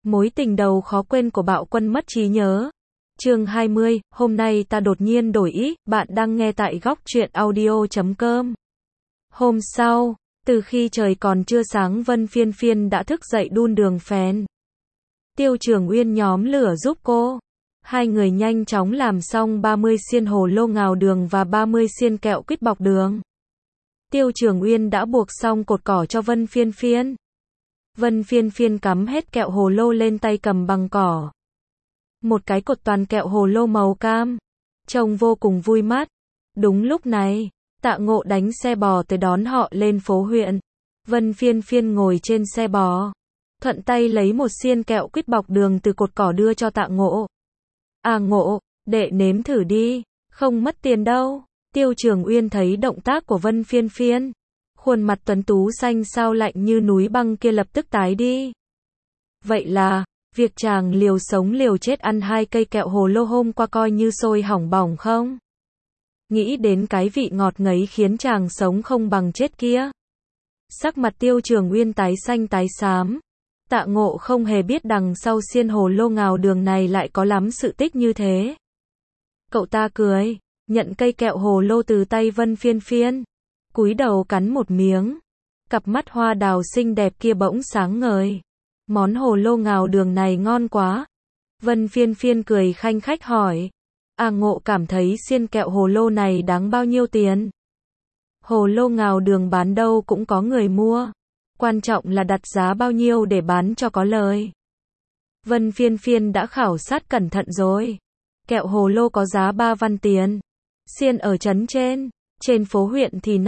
Mối tình đầu khó quên của Bạo Quân mất trí nhớ. Chương 20, hôm nay ta đột nhiên đổi ý, bạn đang nghe tại góc truyện audio.com. Hôm sau, từ khi trời còn chưa sáng Vân Phiên Phiên đã thức dậy đun đường phèn. Tiêu Trường Uyên nhóm lửa giúp cô. Hai người nhanh chóng làm xong 30 xiên hồ lô ngào đường và 30 xiên kẹo quýt bọc đường. Tiêu Trường Uyên đã buộc xong cột cỏ cho Vân Phiên Phiên. Vân Phiên Phiên cắm hết kẹo hồ lô lên tay cầm bằng cỏ. Một cái cột toàn kẹo hồ lô màu cam. Trông vô cùng vui mắt. Đúng lúc này, Tạ Ngộ đánh xe bò tới đón họ lên phố huyện. Vân Phiên Phiên ngồi trên xe bò. Thuận tay lấy một xiên kẹo quýt bọc đường từ cột cỏ đưa cho Tạ Ngộ. À Ngộ, đệ nếm thử đi, không mất tiền đâu. Tiêu Trường Uyên thấy động tác của Vân Phiên Phiên. Khuôn mặt tuấn tú xanh xao lạnh như núi băng kia lập tức tái đi. Vậy là, việc chàng liều sống liều chết ăn 2 cây kẹo hồ lô hôm qua coi như sôi hỏng bỏng không? Nghĩ đến cái vị ngọt ngấy khiến chàng sống không bằng chết kia. Sắc mặt Tiêu Trường Uyên tái xanh tái xám. Tạ Ngộ không hề biết đằng sau xiên hồ lô ngào đường này lại có lắm sự tích như thế. Cậu ta cười, nhận cây kẹo hồ lô từ tay Vân Phiên Phiên. Cúi đầu cắn một miếng. Cặp mắt hoa đào xinh đẹp kia bỗng sáng ngời. Món hồ lô ngào đường này ngon quá. Vân Phiên Phiên cười khanh khách hỏi. À Ngộ cảm thấy xiên kẹo hồ lô này đáng bao nhiêu tiền? Hồ lô ngào đường bán đâu cũng có người mua. Quan trọng là đặt giá bao nhiêu để bán cho có lời. Vân Phiên Phiên đã khảo sát cẩn thận rồi. Kẹo hồ lô có giá 3 văn tiền. Xiên ở trấn trên phố huyện thì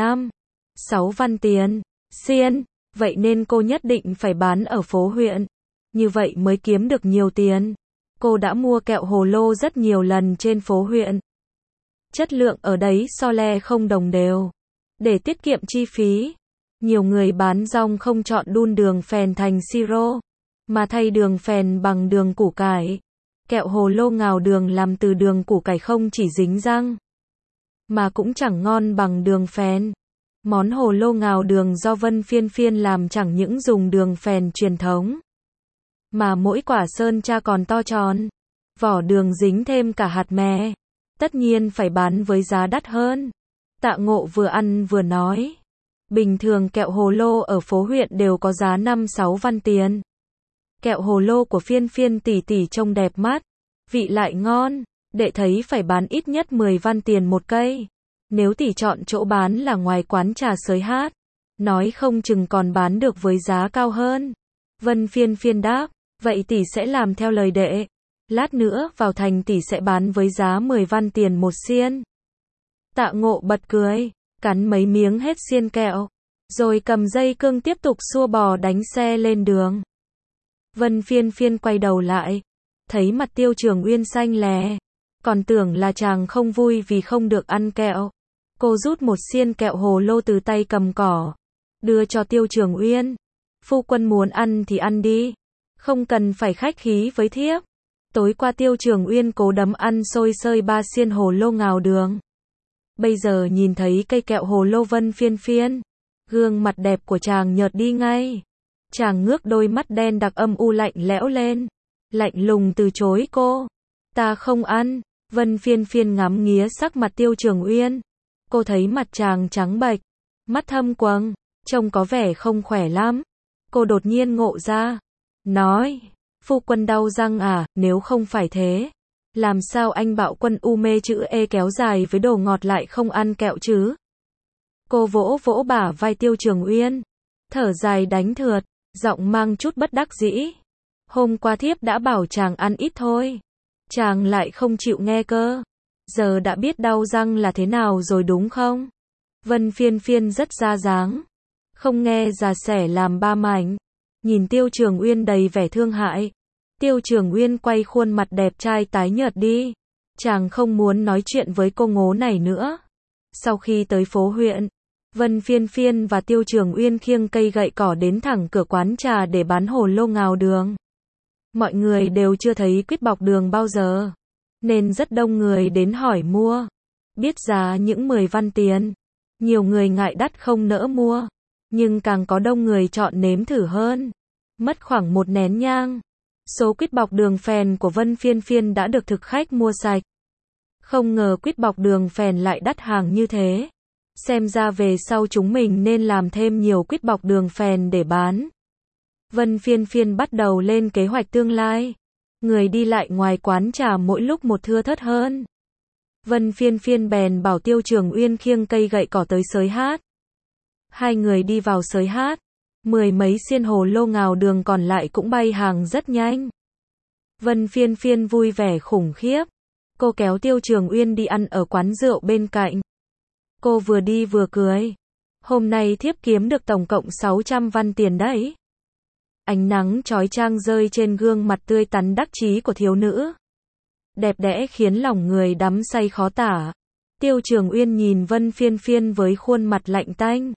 6 văn tiền. Xiên, vậy nên cô nhất định phải bán ở phố huyện. Như vậy mới kiếm được nhiều tiền. Cô đã mua kẹo hồ lô rất nhiều lần trên phố huyện. Chất lượng ở đấy so le không đồng đều. Để tiết kiệm chi phí, nhiều người bán rong không chọn đun đường phèn thành siro, mà thay đường phèn bằng đường củ cải. Kẹo hồ lô ngào đường làm từ đường củ cải không chỉ dính răng, mà cũng chẳng ngon bằng đường phèn. Món hồ lô ngào đường do Vân Phiên Phiên làm chẳng những dùng đường phèn truyền thống, mà mỗi quả sơn tra còn to tròn. Vỏ đường dính thêm cả hạt mè. Tất nhiên phải bán với giá đắt hơn. Tạ Ngộ vừa ăn vừa nói. Bình thường kẹo hồ lô ở phố huyện đều có giá 5-6 văn tiền. Kẹo hồ lô của Phiên Phiên tỷ tỷ trông đẹp mắt, vị lại ngon, đệ thấy phải bán ít nhất 10 văn tiền một cây. Nếu tỷ chọn chỗ bán là ngoài quán trà sới hát, nói không chừng còn bán được với giá cao hơn. Vân Phiên Phiên đáp, vậy tỷ sẽ làm theo lời đệ. Lát nữa vào thành tỷ sẽ bán với giá 10 văn tiền một xiên. Tạ Ngộ bật cười, cắn mấy miếng hết xiên kẹo, rồi cầm dây cương tiếp tục xua bò đánh xe lên đường. Vân Phiên Phiên quay đầu lại, thấy mặt Tiêu Trường Uyên xanh lè, còn tưởng là chàng không vui vì không được ăn kẹo. Cô rút một xiên kẹo hồ lô từ tay cầm cỏ, đưa cho Tiêu Trường Uyên. Phu quân muốn ăn thì ăn đi, không cần phải khách khí với thiếp. Tối qua Tiêu Trường Uyên cố đấm ăn xôi xơi 3 xiên hồ lô ngào đường. Bây giờ nhìn thấy cây kẹo hồ lô Vân Phiên Phiên, gương mặt đẹp của chàng nhợt đi ngay. Chàng ngước đôi mắt đen đặc âm u lạnh lẽo lên, lạnh lùng từ chối cô. Ta không ăn. Vân Phiên Phiên ngắm nghía sắc mặt Tiêu Trường Uyên. Cô thấy mặt chàng trắng bệch, mắt thâm quầng, trông có vẻ không khỏe lắm. Cô đột nhiên ngộ ra, nói, phu quân đau răng à? Nếu không phải thế, làm sao anh Bạo Quân u mê chữ E kéo dài với đồ ngọt lại không ăn kẹo chứ? Cô vỗ vỗ bả vai Tiêu Trường Uyên, thở dài đánh thượt, giọng mang chút bất đắc dĩ. Hôm qua thiếp đã bảo chàng ăn ít thôi, chàng lại không chịu nghe cơ. Giờ đã biết đau răng là thế nào rồi đúng không? Vân Phiên Phiên rất ra dáng, không nghe già sẻ làm ba mảnh. Nhìn Tiêu Trường Uyên đầy vẻ thương hại. Tiêu Trường Uyên quay khuôn mặt đẹp trai tái nhợt đi. Chàng không muốn nói chuyện với cô ngố này nữa. Sau khi tới phố huyện, Vân Phiên Phiên và Tiêu Trường Uyên khiêng cây gậy cỏ đến thẳng cửa quán trà để bán hồ lô ngào đường. Mọi người đều chưa thấy quýt bọc đường bao giờ, nên rất đông người đến hỏi mua. Biết giá những 10 văn tiền, nhiều người ngại đắt không nỡ mua, nhưng càng có đông người chọn nếm thử hơn. Mất khoảng 1 nén nhang, Số quýt bọc đường phèn của Vân Phiên Phiên đã được thực khách mua sạch. Không ngờ quýt bọc đường phèn lại đắt hàng như thế. Xem ra về sau chúng mình nên làm thêm nhiều quýt bọc đường phèn để bán. Vân Phiên Phiên bắt đầu lên kế hoạch tương lai. Người đi lại ngoài quán trà mỗi lúc một thưa thớt hơn. Vân Phiên Phiên bèn bảo Tiêu Trường Uyên khiêng cây gậy cỏ tới sới hát. Hai người đi vào sới hát. 10 mấy xiên hồ lô ngào đường còn lại cũng bay hàng rất nhanh. Vân Phiên Phiên vui vẻ khủng khiếp. Cô kéo Tiêu Trường Uyên đi ăn ở quán rượu bên cạnh. Cô vừa đi vừa cười. Hôm nay thiếp kiếm được tổng cộng 600 văn tiền đấy. Ánh nắng chói chang rơi trên gương mặt tươi tắn đắc chí của thiếu nữ. Đẹp đẽ khiến lòng người đắm say khó tả. Tiêu Trường Uyên nhìn Vân Phiên Phiên với khuôn mặt lạnh tanh.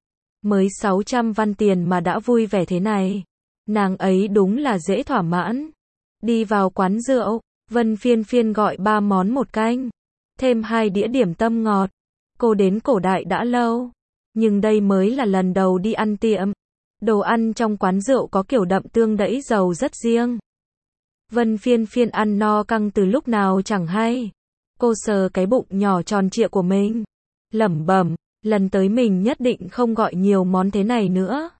Mới 600 văn tiền mà đã vui vẻ thế này. Nàng ấy đúng là dễ thỏa mãn. Đi vào quán rượu, Vân Phiên Phiên gọi 3 món một canh. Thêm 2 đĩa điểm tâm ngọt. Cô đến cổ đại đã lâu. Nhưng đây mới là lần đầu đi ăn tiệm. Đồ ăn trong quán rượu có kiểu đậm tương đẫy dầu rất riêng. Vân Phiên Phiên ăn no căng từ lúc nào chẳng hay. Cô sờ cái bụng nhỏ tròn trịa của mình. Lẩm bẩm, lần tới mình nhất định không gọi nhiều món thế này nữa.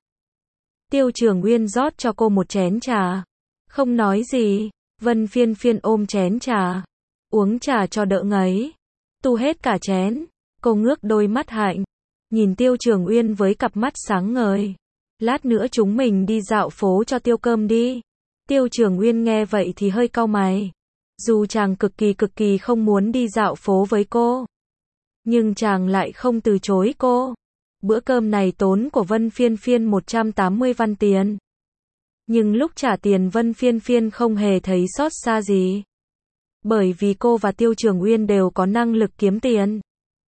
Tiêu Trường Uyên rót cho cô một chén trà. Không nói gì, Vân Phiên Phiên ôm chén trà. Uống trà cho đỡ ngấy. Tu hết cả chén. Cô ngước đôi mắt hạnh. Nhìn Tiêu Trường Uyên với cặp mắt sáng ngời. Lát nữa chúng mình đi dạo phố cho tiêu cơm đi. Tiêu Trường Uyên nghe vậy thì hơi cau mày. Dù chàng cực kỳ không muốn đi dạo phố với cô. Nhưng chàng lại không từ chối cô. Bữa cơm này tốn của Vân Phiên Phiên 180 văn tiền. Nhưng lúc trả tiền Vân Phiên Phiên không hề thấy xót xa gì. Bởi vì cô và Tiêu Trường Uyên đều có năng lực kiếm tiền.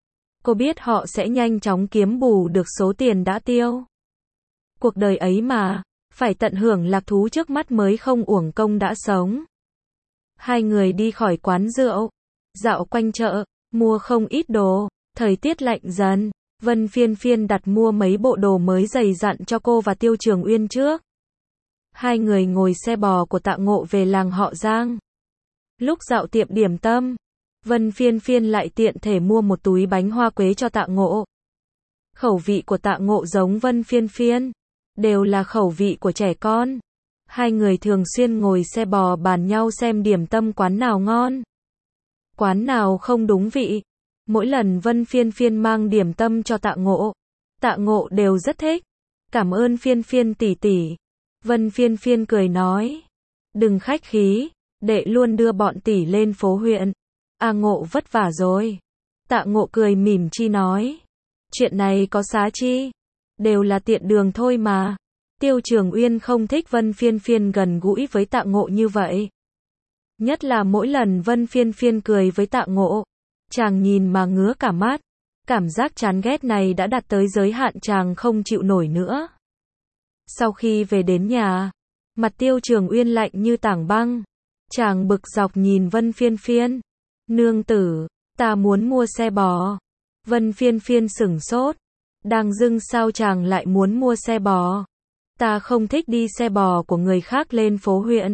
Cô biết họ sẽ nhanh chóng kiếm bù được số tiền đã tiêu. Cuộc đời ấy mà, phải tận hưởng lạc thú trước mắt mới không uổng công đã sống. Hai người đi khỏi quán rượu, dạo quanh chợ, mua không ít đồ, thời tiết lạnh dần. Vân Phiên Phiên đặt mua mấy bộ đồ mới dày dặn cho cô và Tiêu Trường Uyên trước. Hai người ngồi xe bò của Tạ Ngộ về làng họ Giang. Lúc dạo tiệm điểm tâm, Vân Phiên Phiên lại tiện thể mua một túi bánh hoa quế cho Tạ Ngộ. Khẩu vị của Tạ Ngộ giống Vân Phiên Phiên, đều là khẩu vị của trẻ con. Hai người thường xuyên ngồi xe bò bàn nhau xem điểm tâm quán nào ngon, quán nào không đúng vị. Mỗi lần Vân Phiên Phiên mang điểm tâm cho Tạ Ngộ đều rất thích. Cảm ơn Phiên Phiên tỷ tỷ. Vân Phiên Phiên cười nói. Đừng khách khí, đệ luôn đưa bọn tỷ lên phố huyện. Ngộ vất vả rồi. Tạ Ngộ cười mỉm chi nói. Chuyện này có xá chi. Đều là tiện đường thôi mà. Tiêu Trường Uyên không thích Vân Phiên Phiên gần gũi với Tạ Ngộ như vậy. Nhất là mỗi lần Vân Phiên Phiên cười với Tạ Ngộ, chàng nhìn mà ngứa cả mắt. Cảm giác chán ghét này đã đạt tới giới hạn chàng không chịu nổi nữa. Sau khi về đến nhà, mặt Tiêu Trường Uyên lạnh như tảng băng. Chàng bực dọc nhìn Vân Phiên Phiên. Nương tử, ta muốn mua xe bò. Vân Phiên Phiên sửng sốt. Đang dưng sao chàng lại muốn mua xe bò? Ta không thích đi xe bò của người khác lên phố huyện.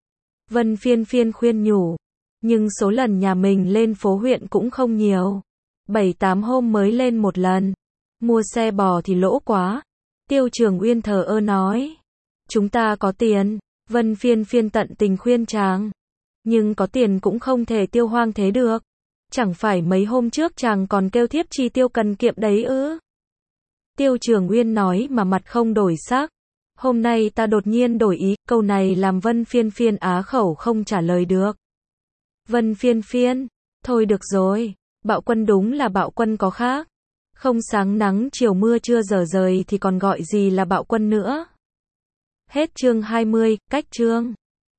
Vân Phiên Phiên khuyên nhủ. Nhưng số lần nhà mình lên phố huyện cũng không nhiều. 7-8 hôm mới lên một lần. Mua xe bò thì lỗ quá. Tiêu Trường Uyên thờ ơ nói. Chúng ta có tiền. Vân Phiên Phiên tận tình khuyên chàng. Nhưng có tiền cũng không thể tiêu hoang thế được. Chẳng phải mấy hôm trước chàng còn kêu thiếp chi tiêu cần kiệm đấy ư? Tiêu Trường Uyên nói mà mặt không đổi sắc. Hôm nay ta đột nhiên đổi ý, câu này làm Vân Phiên Phiên á khẩu không trả lời được. Vân Phiên Phiên, thôi được rồi, bạo quân đúng là bạo quân có khác. Không sáng nắng chiều mưa chưa giờ rời thì còn gọi gì là bạo quân nữa. Hết chương 20, cách chương.